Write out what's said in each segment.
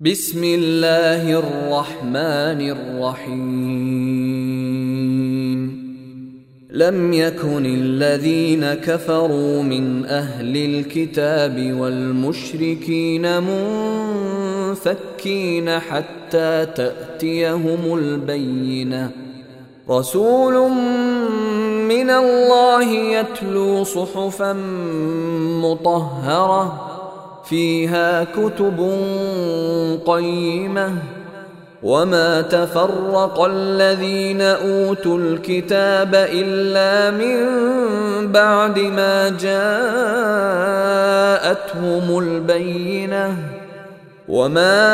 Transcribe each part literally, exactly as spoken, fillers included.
بسم الله الرحمن الرحيم لم يكن الذين كفروا من أهل الكتاب والمشركين منفكين حتى تأتيهم البينة رسول من الله يتلو صحفا مطهرة فيها كتب قيمة وما تفرق الذين أوتوا الكتاب إلا من بعد ما جاءتهم البينة وما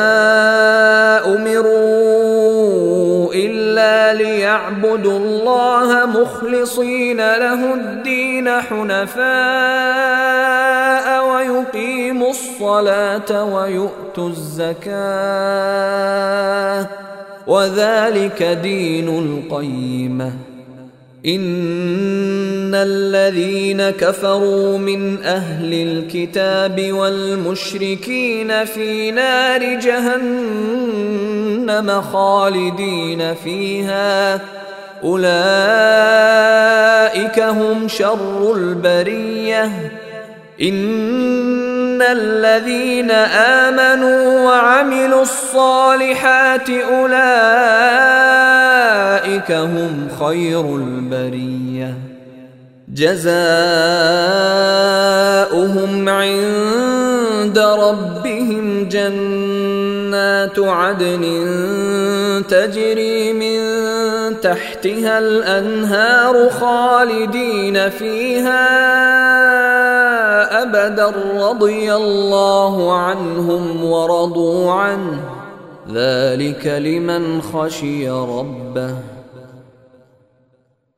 أمروا إلا ليعبدوا الله مخلصين له الدين حنفاء ويقيموا الصلاة ويؤتوا الزكاة وذلك دين القيمة إن الذين كفروا من أهل الكتاب والمشركين في نار جهنم خالدين فيها أولئك هم شر البرية إن الذين آمنوا وعملوا الصالحات أولئك هم خير البرية جزاؤهم عند ربهم جنات عدن تجري من تحتها الأنهار خالدين فيها أبدا رضي الله عنهم ورضوا عنه ذلك لمن خشي ربه